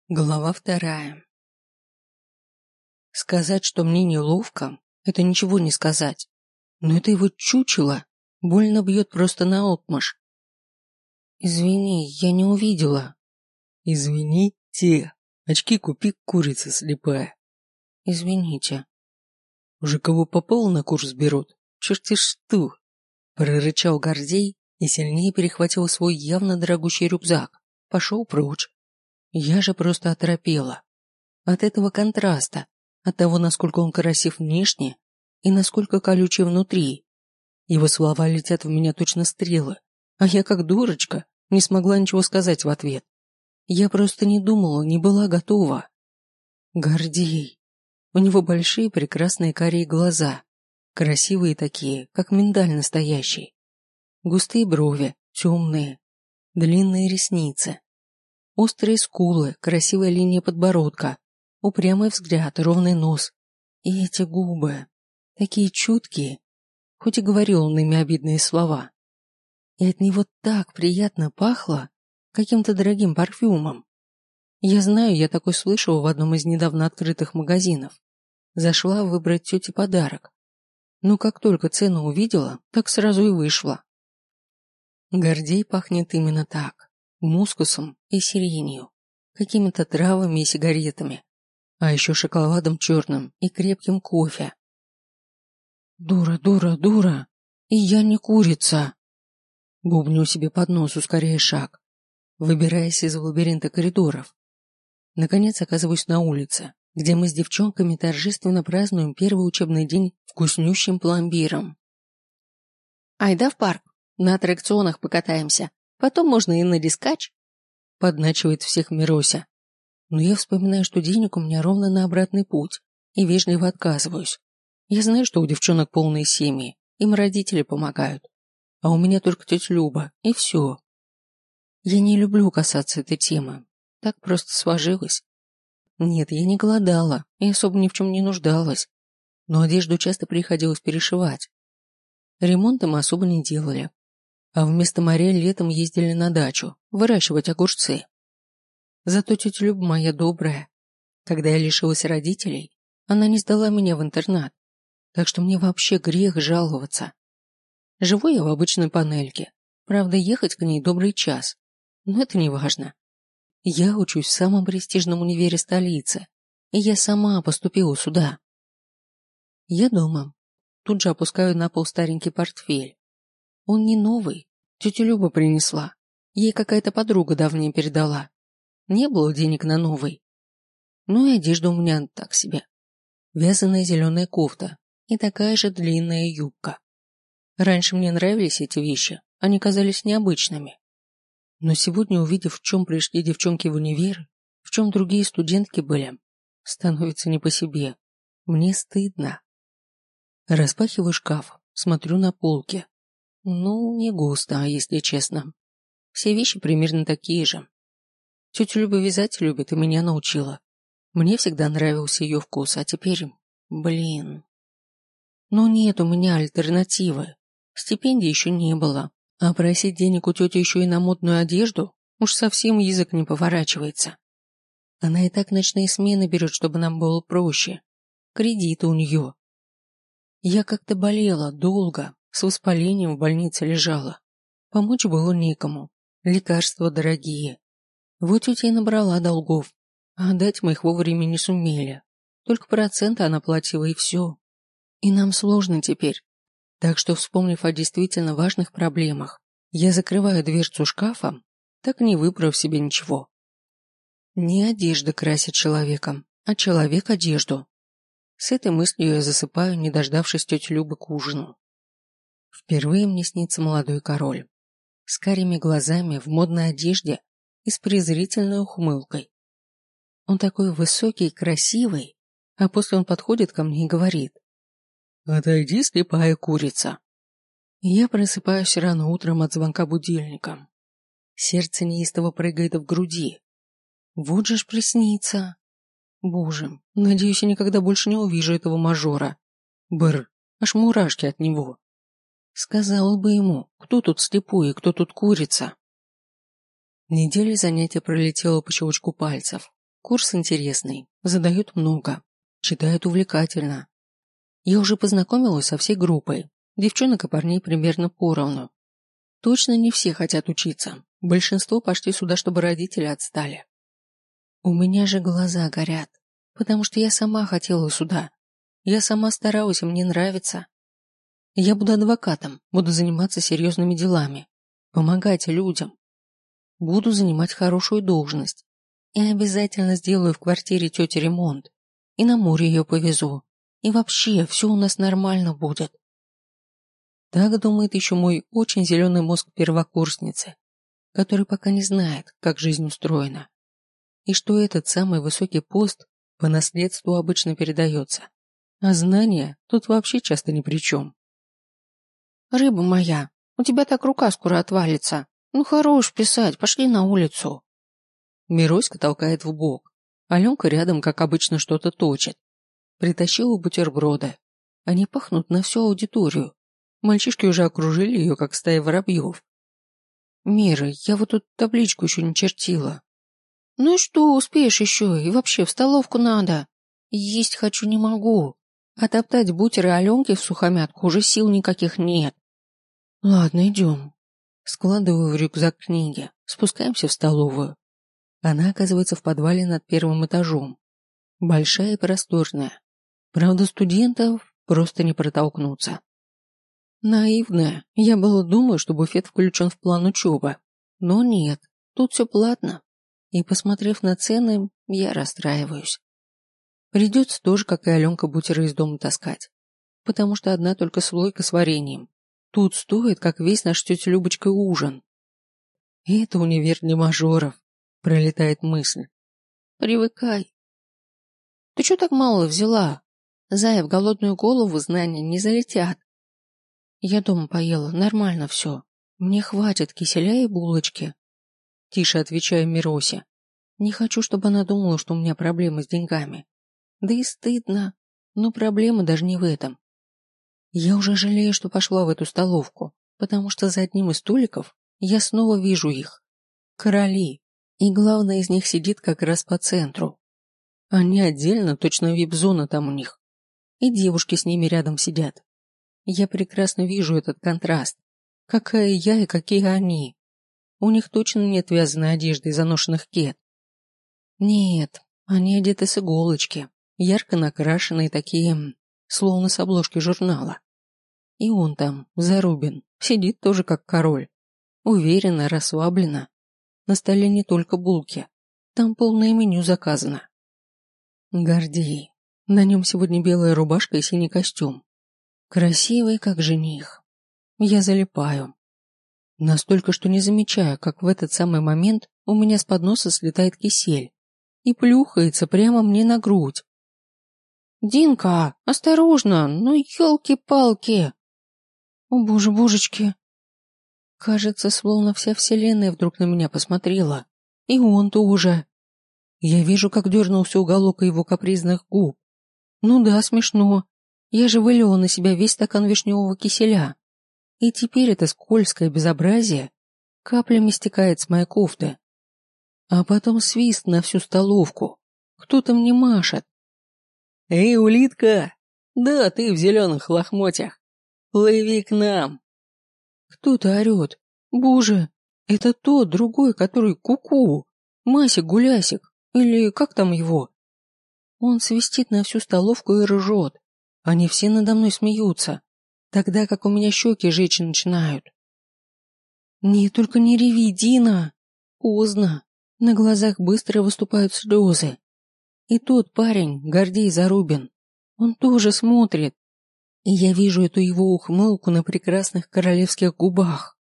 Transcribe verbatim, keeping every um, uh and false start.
Глава вторая. Сказать, что мне неловко, это ничего не сказать. Но это его чучело больно бьет просто наотмашь. Извини, я не увидела. Извините. Очки купи, курица слепая. Извините. Уже кого попало на курс берут? Черти что! Прорычал Гордей и сильнее перехватил свой явно дорогущий рюкзак. Пошел прочь. Я же просто оторопела. От этого контраста, от того, насколько он красив внешне и насколько колючий внутри. Его слова летят в меня точно стрелы, а я, как дурочка, не смогла ничего сказать в ответ. Я просто не думала, не была готова. Гордей. У него большие прекрасные карие глаза, красивые такие, как миндаль настоящий. Густые брови, темные, длинные ресницы. Острые скулы, красивая линия подбородка, упрямый взгляд, ровный нос. И эти губы, такие чуткие, хоть и говорил он ими обидные слова. И от него так приятно пахло каким-то дорогим парфюмом. Я знаю, я такой слышала в одном из недавно открытых магазинов. Зашла выбрать тете подарок. Но как только цену увидела, так сразу и вышла. Гордей пахнет именно так. Мускусом и сиренью, какими-то травами и сигаретами, а еще шоколадом черным и крепким кофе. Дура, дура, дура, и я не курица. Бубню себе под нос, ускоряя шаг, выбираясь из лабиринта коридоров. Наконец оказываюсь на улице, где мы с девчонками торжественно празднуем первый учебный день вкуснющим пломбиром. Айда в парк, на аттракционах покатаемся. Потом можно и на дискач, подначивает всех Мирося. Но я вспоминаю, что денег у меня ровно на обратный путь, и вежливо отказываюсь. Я знаю, что у девчонок полные семьи, им родители помогают, а у меня только тетя Люба, и все. Я не люблю касаться этой темы, так просто сложилось. Нет, я не голодала и особо ни в чем не нуждалась, но одежду часто приходилось перешивать. Ремонта мы особо не делали. А вместо моря летом ездили на дачу, выращивать огурцы. Зато тетя Люба моя добрая. Когда я лишилась родителей, она не сдала меня в интернат, так что мне вообще грех жаловаться. Живу я в обычной панельке, правда, ехать к ней добрый час, но это не важно. Я учусь в самом престижном универе столицы, и я сама поступила сюда. Я дома. Тут же опускаю на пол старенький портфель. Он не новый, тетя Люба принесла. Ей какая-то подруга давнее передала. Не было денег на новый. Ну и одежда у меня так себе. Вязаная зеленая кофта и такая же длинная юбка. Раньше мне нравились эти вещи, они казались необычными. Но сегодня, увидев, в чем пришли девчонки в универ, в чем другие студентки были, становится не по себе. Мне стыдно. Распахиваю шкаф, смотрю на полки. Ну, не густо, если честно. Все вещи примерно такие же. Тетя Люба вязать любит и меня научила. Мне всегда нравился ее вкус, а теперь... Блин. Но нет у меня альтернативы. Стипендии еще не было. А просить денег у тети еще и на модную одежду уж совсем язык не поворачивается. Она и так ночные смены берет, чтобы нам было проще. Кредиты у нее. Я как-то болела долго. С воспалением в больнице лежала. Помочь было некому. Лекарства дорогие. Вот тетя и набрала долгов. А отдать мы их вовремя не сумели. Только проценты она платила, и все. И нам сложно теперь. Так что, вспомнив о действительно важных проблемах, я закрываю дверцу шкафа, так не выбрав себе ничего. Не одежда красит человека, а человек одежду. С этой мыслью я засыпаю, не дождавшись тети Любы к ужину. Впервые мне снится молодой король. С карими глазами, в модной одежде и с презрительной ухмылкой. Он такой высокий и красивый, а после он подходит ко мне и говорит: «Отойди, слепая курица». Я просыпаюсь рано утром от звонка будильника. Сердце неистово прыгает в груди. Вот же ж приснится. Боже, надеюсь, я никогда больше не увижу этого мажора. Бррр, аж мурашки от него. Сказала бы ему, кто тут слепой и кто тут курица. Неделя занятия пролетела по щелчку пальцев. Курс интересный, задают много, читают увлекательно. Я уже познакомилась со всей группой, девчонок и парней примерно поровну. Точно не все хотят учиться, большинство пошли сюда, чтобы родители отстали. У меня же глаза горят, потому что я сама хотела сюда. Я сама старалась, и мне нравится. Я буду адвокатом, буду заниматься серьезными делами, помогать людям. Буду занимать хорошую должность. И обязательно сделаю в квартире тети ремонт. И на море ее повезу. И вообще, все у нас нормально будет. Так думает еще мой очень зеленый мозг первокурсницы, который пока не знает, как жизнь устроена. И что этот самый высокий пост по наследству обычно передается. А знания тут вообще часто ни при чем. «Рыба моя, у тебя так рука скоро отвалится. Ну хорош писать, пошли на улицу». Мироська толкает в бок. Аленка рядом, как обычно, что-то точит. Притащила бутерброды. Они пахнут на всю аудиторию. Мальчишки уже окружили ее, как стая воробьев. «Мира, я вот тут табличку еще не чертила». «Ну и что, успеешь еще, и вообще в столовку надо. Есть хочу не могу. А топтать бутеры Аленки в сухомятку уже сил никаких нет». «Ладно, идем». Складываю в рюкзак книги, спускаемся в столовую. Она оказывается в подвале над первым этажом. Большая и просторная. Правда, студентов просто не протолкнуться. Наивная, я было думаю, что буфет включен в план учебы. Но нет, тут все платно. И, посмотрев на цены, я расстраиваюсь. Придется тоже, как и Аленка, бутеры из дома таскать. Потому что одна только слойка с вареньем. Тут стоит, как весь наш тетя Любочка ужин. И это универ для мажоров. Пролетает мысль. Привыкай. Ты что так мало взяла? Зая, в голодную голову знания не залетят. Я дома поела, нормально все. Мне хватит киселя и булочки. Тише отвечаю Миросе. Не хочу, чтобы она думала, что у меня проблемы с деньгами. Да и стыдно. Но проблема даже не в этом. Я уже жалею, что пошла в эту столовку, потому что за одним из столиков я снова вижу их. Короли. И главное из них сидит как раз по центру. Они отдельно, точно вип-зона там у них. И девушки с ними рядом сидят. Я прекрасно вижу этот контраст. Какая я и какие они. У них точно нет вязаной одежды и заношенных кет. Нет, они одеты с иголочки, ярко накрашенные такие, словно с обложки журнала. И он там, Зарубин, сидит тоже как король. Уверенно, расслабленно. На столе не только булки. Там полное меню заказано. Гордей. На нем сегодня белая рубашка и синий костюм. Красивый, как жених. Я залипаю. Настолько, что не замечаю, как в этот самый момент у меня с подноса слетает кисель и плюхается прямо мне на грудь. «Динка, осторожно! Ну, елки-палки!» «О, боже-божечки!» Кажется, словно вся вселенная вдруг на меня посмотрела. И он тоже. Я вижу, как дернулся уголок его капризных губ. Ну да, смешно. Я же вылила на себя весь стакан вишневого киселя. И теперь это скользкое безобразие каплями стекает с моей кофты. А потом свист на всю столовку. Кто-то мне машет. «Эй, улитка! Да, ты в зеленых лохмотьях. Плыви к нам!» Кто-то орет. Боже, это тот, другой, который ку-ку. Масик-гулясик. Или как там его? Он свистит на всю столовку и ржет. Они все надо мной смеются, тогда как у меня щеки жечь начинают. Не, только не реви, Дина. Поздно. На глазах быстро выступают слезы. И тот парень, Гордей Зарубин, он тоже смотрит. И я вижу эту его ухмылку на прекрасных королевских губах.